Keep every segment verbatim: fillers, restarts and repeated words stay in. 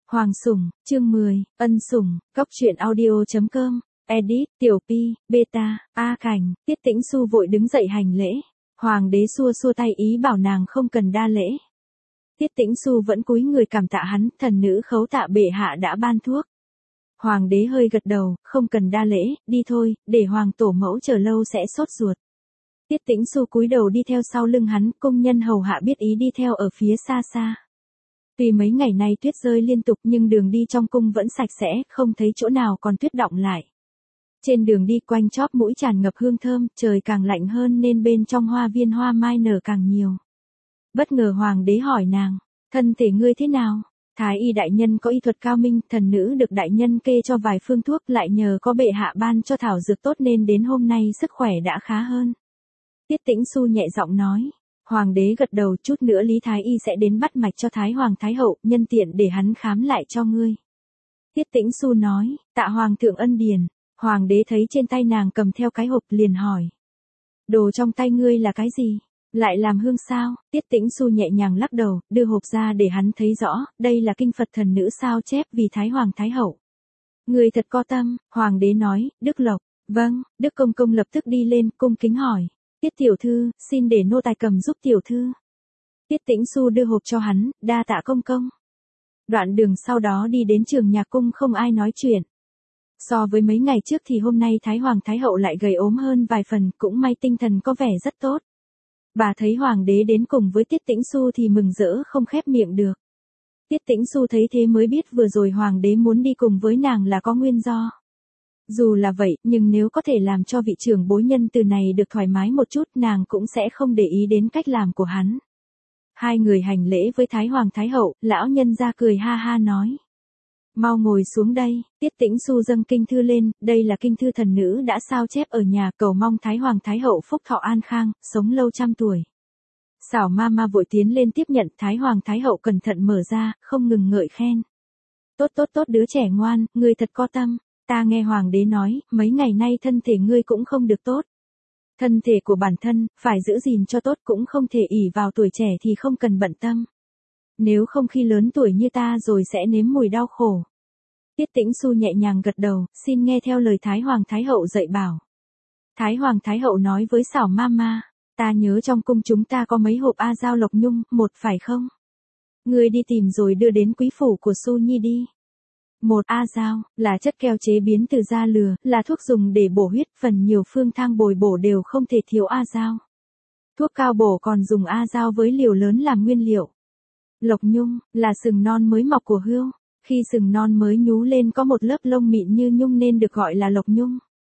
Hoàng Sủng, chương mười, Ân Sủng, Cóc truyện audio.com, edit, Tiểu Pi, Beta, A Cảnh, Tiết Tĩnh Xu vội đứng dậy hành lễ. Hoàng đế xua xua tay ý bảo nàng không cần đa lễ. Tiết Tĩnh Xu vẫn cúi người cảm tạ hắn, thần nữ khấu tạ bệ hạ đã ban thuốc. Hoàng đế hơi gật đầu, không cần đa lễ, đi thôi, để hoàng tổ mẫu chờ lâu sẽ sốt ruột. Tiết Tĩnh Xu cúi đầu đi theo sau lưng hắn, công nhân hầu hạ biết ý đi theo ở phía xa xa. Tuy mấy ngày nay tuyết rơi liên tục nhưng đường đi trong cung vẫn sạch sẽ, không thấy chỗ nào còn tuyết đọng lại. Trên đường đi quanh chóp mũi tràn ngập hương thơm, trời càng lạnh hơn nên bên trong hoa viên hoa mai nở càng nhiều. Bất ngờ hoàng đế hỏi nàng, thân thể ngươi thế nào? Thái y đại nhân có y thuật cao minh, thần nữ được đại nhân kê cho vài phương thuốc, lại nhờ có bệ hạ ban cho thảo dược tốt nên đến hôm nay sức khỏe đã khá hơn. Tiết Tĩnh Xu nhẹ giọng nói. Hoàng đế gật đầu, chút nữa Lý Thái y sẽ đến bắt mạch cho Thái Hoàng Thái hậu, nhân tiện để hắn khám lại cho ngươi. Tiết Tĩnh Xu nói, tạ hoàng thượng ân điển. Hoàng đế thấy trên tay nàng cầm theo cái hộp liền hỏi. Đồ trong tay ngươi là cái gì? Lại làm hương sao? Tiết Tĩnh Xu nhẹ nhàng lắc đầu, đưa hộp ra để hắn thấy rõ, đây là kinh Phật thần nữ sao chép vì Thái Hoàng Thái hậu. Ngươi thật có tâm, Hoàng đế nói, Đức Lộc. Vâng, Đức Công Công lập tức đi lên, cung kính hỏi. Tiết tiểu thư, xin để nô tài cầm giúp tiểu thư. Tiết Tĩnh Xu đưa hộp cho hắn, đa tạ công công. Đoạn đường sau đó đi đến trường nhạc cung không ai nói chuyện. So với mấy ngày trước thì hôm nay Thái Hoàng Thái hậu lại gầy ốm hơn vài phần, cũng may tinh thần có vẻ rất tốt. Bà thấy hoàng đế đến cùng với Tiết Tĩnh Xu thì mừng rỡ không khép miệng được. Tiết Tĩnh Xu thấy thế mới biết vừa rồi hoàng đế muốn đi cùng với nàng là có nguyên do. Dù là vậy, nhưng nếu có thể làm cho vị trưởng bối nhân từ này được thoải mái một chút, nàng cũng sẽ không để ý đến cách làm của hắn. Hai người hành lễ với Thái Hoàng Thái hậu, lão nhân ra cười ha ha nói. Mau ngồi xuống đây, Tiết Tĩnh Xu dâng kinh thư lên, đây là kinh thư thần nữ đã sao chép ở nhà, cầu mong Thái Hoàng Thái hậu phúc thọ an khang, sống lâu trăm tuổi. Xảo ma ma vội tiến lên tiếp nhận, Thái Hoàng Thái hậu cẩn thận mở ra, không ngừng ngợi khen. Tốt tốt tốt đứa trẻ ngoan, ngươi thật có tâm. Ta nghe hoàng đế nói, mấy ngày nay thân thể ngươi cũng không được tốt. Thân thể của bản thân, phải giữ gìn cho tốt, cũng không thể ỷ vào tuổi trẻ thì không cần bận tâm. Nếu không khi lớn tuổi như ta rồi sẽ nếm mùi đau khổ. Tiết Tĩnh Xu nhẹ nhàng gật đầu, xin nghe theo lời Thái Hoàng Thái hậu dạy bảo. Thái Hoàng Thái hậu nói với xảo ma ma, ta nhớ trong cung chúng ta có mấy hộp A Dao Lộc Nhung, một phải không? Ngươi đi tìm rồi đưa đến quý phủ của Xu Nhi đi. Một A Dao, là chất keo chế biến từ da lừa, là thuốc dùng để bổ huyết, phần nhiều phương thang bồi bổ đều không thể thiếu A Dao. Thuốc cao bổ còn dùng A Dao với liều lớn làm nguyên liệu. Lộc Nhung, là sừng non mới mọc của hươu. Khi sừng non mới nhú lên có một lớp lông mịn như nhung nên được gọi là Lộc Nhung.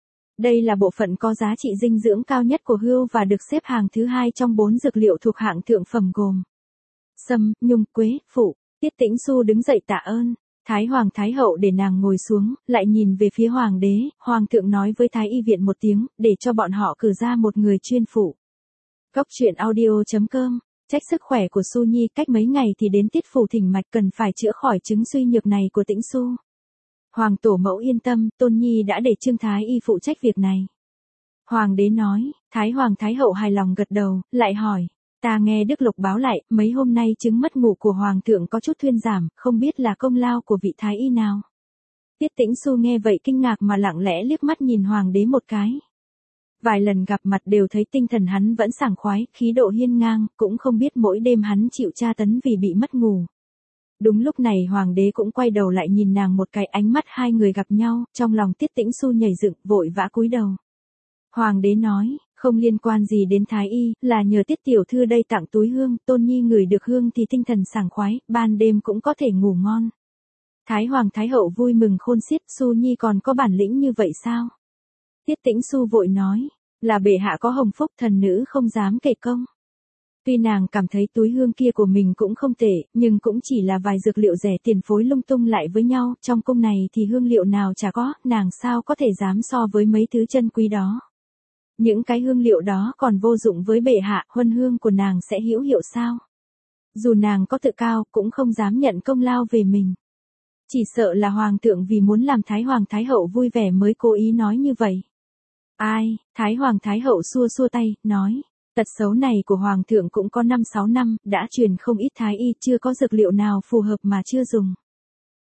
Đây là bộ phận có giá trị dinh dưỡng cao nhất của hươu và được xếp hàng thứ hai trong bốn dược liệu thuộc hạng thượng phẩm gồm sâm, nhung, quế, phụ. Tiết Tĩnh Xu đứng dậy tạ ơn. Thái Hoàng Thái hậu để nàng ngồi xuống, lại nhìn về phía hoàng đế, hoàng thượng nói với Thái y viện một tiếng, để cho bọn họ cử ra một người chuyên phụ. Cóc truyện audio.com, trách sức khỏe của Xu Nhi, cách mấy ngày thì đến tiết phủ thỉnh mạch, cần phải chữa khỏi chứng suy nhược này của Tĩnh Xu. Hoàng tổ mẫu yên tâm, Tôn Nhi đã để Trương Thái y phụ trách việc này. Hoàng đế nói, Thái Hoàng Thái hậu hài lòng gật đầu, lại hỏi. Ta nghe Đức Lộc báo lại, mấy hôm nay chứng mất ngủ của Hoàng thượng có chút thuyên giảm, không biết là công lao của vị Thái y nào. Tiết Tĩnh Xu nghe vậy kinh ngạc mà lặng lẽ liếc mắt nhìn Hoàng đế một cái. Vài lần gặp mặt đều thấy tinh thần hắn vẫn sảng khoái, khí độ hiên ngang, cũng không biết mỗi đêm hắn chịu tra tấn vì bị mất ngủ. Đúng lúc này Hoàng đế cũng quay đầu lại nhìn nàng một cái, ánh mắt hai người gặp nhau, trong lòng Tiết Tĩnh Xu nhảy dựng, vội vã cúi đầu. Hoàng đế nói. Không liên quan gì đến Thái y, là nhờ Tiết tiểu thư đây tặng túi hương, Tôn Nhi ngửi được hương thì tinh thần sảng khoái, ban đêm cũng có thể ngủ ngon. Thái Hoàng Thái hậu vui mừng khôn xiết, Xu Nhi còn có bản lĩnh như vậy sao? Tiết Tĩnh Xu vội nói, là bệ hạ có hồng phúc, thần nữ không dám kể công. Tuy nàng cảm thấy túi hương kia của mình cũng không tệ, nhưng cũng chỉ là vài dược liệu rẻ tiền phối lung tung lại với nhau, trong cung này thì hương liệu nào chả có, nàng sao có thể dám so với mấy thứ chân quý đó. Những cái hương liệu đó còn vô dụng với bệ hạ, huân hương của nàng sẽ hữu hiệu sao? Dù nàng có tự cao, cũng không dám nhận công lao về mình. Chỉ sợ là hoàng thượng vì muốn làm Thái Hoàng Thái hậu vui vẻ mới cố ý nói như vậy. Ai, Thái Hoàng Thái hậu xua xua tay, nói, tật xấu này của hoàng thượng cũng có năm sáu năm, đã truyền không ít thái y, chưa có dược liệu nào phù hợp mà chưa dùng.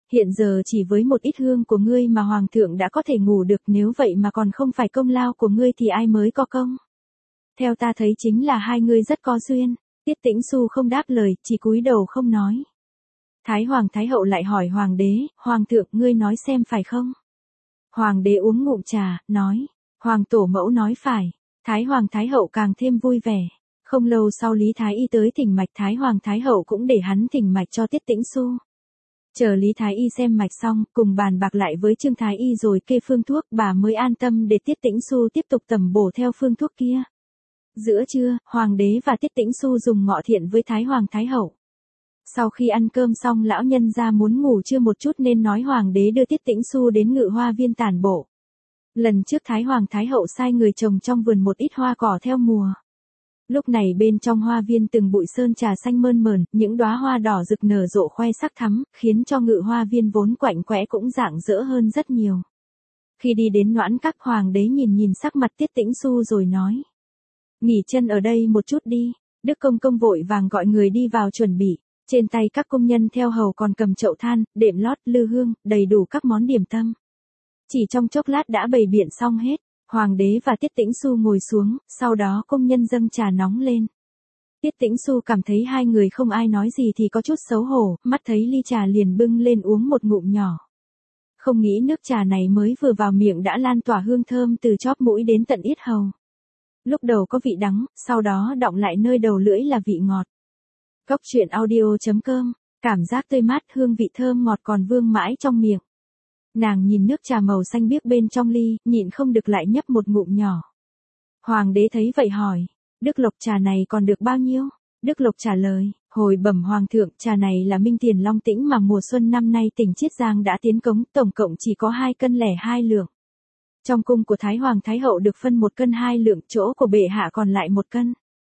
Hiện giờ chỉ với một ít hương của ngươi mà hoàng thượng đã có thể ngủ được, nếu vậy mà còn không phải công lao của ngươi thì ai mới có công. Theo ta thấy chính là hai ngươi rất có duyên. Tiết Tĩnh Xu không đáp lời, chỉ cúi đầu không nói. Thái Hoàng Thái Hậu lại hỏi Hoàng đế, Hoàng thượng ngươi nói xem phải không? Hoàng đế uống ngụm trà, nói, Hoàng tổ mẫu nói phải. Thái Hoàng Thái Hậu càng thêm vui vẻ. Không lâu sau Lý Thái Y tới thỉnh mạch, Thái Hoàng Thái Hậu cũng để hắn thỉnh mạch cho Tiết Tĩnh Xu. Chờ Lý Thái Y xem mạch xong, cùng bàn bạc lại với Trương Thái Y rồi kê phương thuốc, bà mới an tâm để Tiết Tĩnh Xu tiếp tục tầm bổ theo phương thuốc kia. Giữa trưa, Hoàng đế và Tiết Tĩnh Xu dùng ngọ thiện với Thái Hoàng Thái Hậu. Sau khi ăn cơm xong lão nhân ra muốn ngủ trưa một chút nên nói Hoàng đế đưa Tiết Tĩnh Xu đến Ngự Hoa Viên tản bộ. Lần trước Thái Hoàng Thái Hậu sai người trồng trong vườn một ít hoa cỏ theo mùa. Lúc này bên trong hoa viên từng bụi sơn trà xanh mơn mởn, những đóa hoa đỏ rực nở rộ khoe sắc thắm, khiến cho Ngự Hoa Viên vốn quạnh quẽ cũng rạng rỡ hơn rất nhiều. Khi đi đến Noãn Các, Hoàng đế nhìn nhìn sắc mặt Tiết Tĩnh Xu rồi nói. Nghỉ chân ở đây một chút đi. Đức Công Công vội vàng gọi người đi vào chuẩn bị. Trên tay các công nhân theo hầu còn cầm chậu than, đệm lót, lư hương, đầy đủ các món điểm tâm. Chỉ trong chốc lát đã bày biện xong hết. Hoàng đế và Tiết Tĩnh Xu ngồi xuống, sau đó công nhân dâng trà nóng lên. Tiết Tĩnh Xu cảm thấy hai người không ai nói gì thì có chút xấu hổ, mắt thấy ly trà liền bưng lên uống một ngụm nhỏ. Không nghĩ nước trà này mới vừa vào miệng đã lan tỏa hương thơm từ chóp mũi đến tận yết hầu. Lúc đầu có vị đắng, sau đó đọng lại nơi đầu lưỡi là vị ngọt. Cốc truyện audio chấm com, cảm giác tươi mát, hương vị thơm ngọt còn vương mãi trong miệng. Nàng nhìn nước trà màu xanh biếc bên trong ly, nhịn không được lại nhấp một ngụm nhỏ. Hoàng đế thấy vậy hỏi, Đức Lộc trà này còn được bao nhiêu? Đức Lộc trả lời, hồi bẩm Hoàng thượng, trà này là Minh Tiền Long Tĩnh mà mùa xuân năm nay tỉnh Chiết Giang đã tiến cống, tổng cộng chỉ có hai cân lẻ hai lượng. Trong cung của Thái Hoàng Thái Hậu được phân một cân hai lượng, chỗ của bệ hạ còn lại một cân.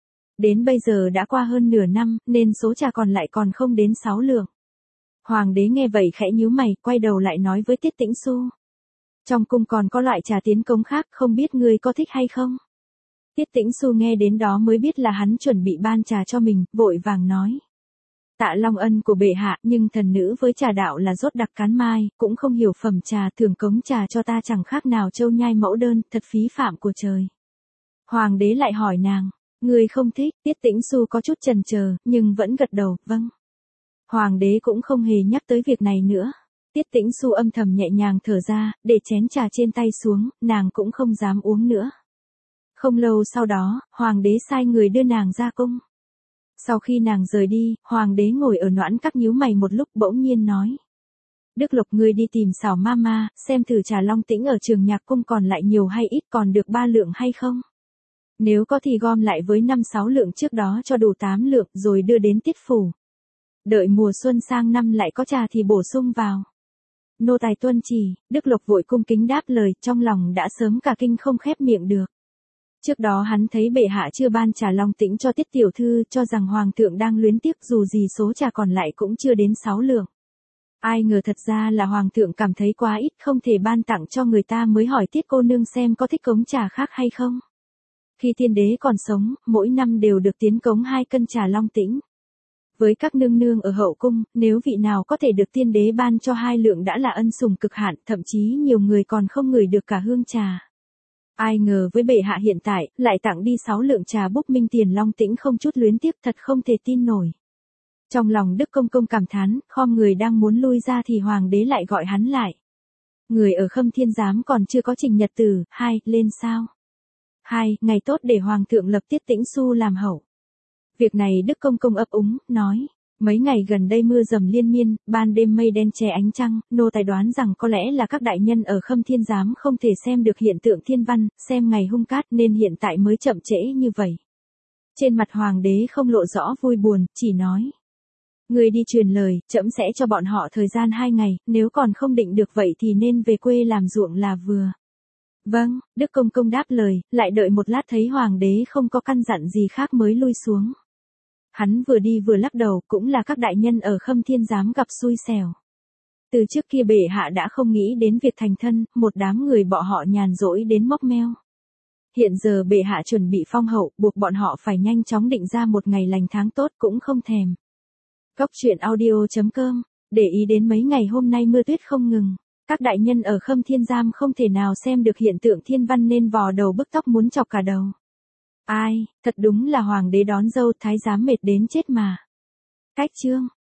Đến bây giờ đã qua hơn nửa năm, nên số trà còn lại còn không đến sáu lượng. Hoàng đế nghe vậy khẽ nhíu mày, quay đầu lại nói với Tiết Tĩnh Xu. Trong cung còn có loại trà tiến cống khác, không biết ngươi có thích hay không? Tiết Tĩnh Xu nghe đến đó mới biết là hắn chuẩn bị ban trà cho mình, vội vàng nói. Tạ long ân của bệ hạ, nhưng thần nữ với trà đạo là rốt đặc cán mai, cũng không hiểu phẩm trà, thường cống trà cho ta chẳng khác nào châu nhai mẫu đơn, thật phí phạm của trời. Hoàng đế lại hỏi nàng, ngươi không thích? Tiết Tĩnh Xu có chút chần chờ, nhưng vẫn gật đầu, vâng. Hoàng đế cũng không hề nhắc tới việc này nữa. Tiết Tĩnh Xu âm thầm nhẹ nhàng thở ra, để chén trà trên tay xuống, nàng cũng không dám uống nữa. Không lâu sau đó, Hoàng đế sai người đưa nàng ra cung. Sau khi nàng rời đi, Hoàng đế ngồi ở Noãn Các nhíu mày một lúc bỗng nhiên nói. Đức Lộc ngươi đi tìm xảo mama, xem thử trà Long Tĩnh ở Trường Nhạc Cung còn lại nhiều hay ít, còn được ba lượng hay không? Nếu có thì gom lại với năm sáu lượng trước đó cho đủ tám lượng rồi đưa đến Tiết phủ. Đợi mùa xuân sang năm lại có trà thì bổ sung vào. Nô tài tuân chỉ. Đức Lộc vội cung kính đáp lời, trong lòng đã sớm cả kinh không khép miệng được. Trước đó hắn thấy bệ hạ chưa ban trà Long Tĩnh cho Tiết tiểu thư, cho rằng hoàng thượng đang luyến tiếc, dù gì số trà còn lại cũng chưa đến sáu lượng. Ai ngờ thật ra là hoàng thượng cảm thấy quá ít, không thể ban tặng cho người ta, mới hỏi Tiết cô nương xem có thích cống trà khác hay không. Khi tiên đế còn sống, mỗi năm đều được tiến cống hai cân trà Long Tĩnh. Với các nương nương ở hậu cung, nếu vị nào có thể được tiên đế ban cho hai lượng đã là ân sủng cực hạn, thậm chí nhiều người còn không ngửi được cả hương trà. Ai ngờ với bệ hạ hiện tại, lại tặng đi sáu lượng trà búp Minh Tiền Long Tĩnh không chút luyến tiếc, thật không thể tin nổi. Trong lòng Đức Công Công cảm thán, khom người đang muốn lui ra thì hoàng đế lại gọi hắn lại. Người ở Khâm Thiên Giám còn chưa có trình nhật tử, hai, lên sao? Hai, ngày tốt để hoàng thượng lập Tiết Tĩnh Xu làm hậu. Việc này Đức Công Công ấp úng, nói. Mấy ngày gần đây mưa dầm liên miên, ban đêm mây đen che ánh trăng, nô tài đoán rằng có lẽ là các đại nhân ở Khâm Thiên Giám không thể xem được hiện tượng thiên văn, xem ngày hung cát nên hiện tại mới chậm trễ như vậy. Trên mặt hoàng đế không lộ rõ vui buồn, chỉ nói. Người đi truyền lời, trẫm sẽ cho bọn họ thời gian hai ngày, nếu còn không định được vậy thì nên về quê làm ruộng là vừa. Vâng, Đức Công Công đáp lời, lại đợi một lát thấy hoàng đế không có căn dặn gì khác mới lui xuống. Hắn vừa đi vừa lắc đầu, cũng là các đại nhân ở Khâm Thiên Giám gặp xui xẻo. Từ trước kia bệ hạ đã không nghĩ đến việc thành thân, một đám người bọn họ nhàn rỗi đến móc meo. Hiện giờ bệ hạ chuẩn bị phong hậu, buộc bọn họ phải nhanh chóng định ra một ngày lành tháng tốt cũng không thèm. Cốc truyện audio chấm com để ý đến mấy ngày hôm nay mưa tuyết không ngừng. Các đại nhân ở Khâm Thiên Giam không thể nào xem được hiện tượng thiên văn nên vò đầu bức tóc muốn chọc cả đầu. Ai, thật đúng là hoàng đế đón dâu thái giám mệt đến chết mà. Cách chương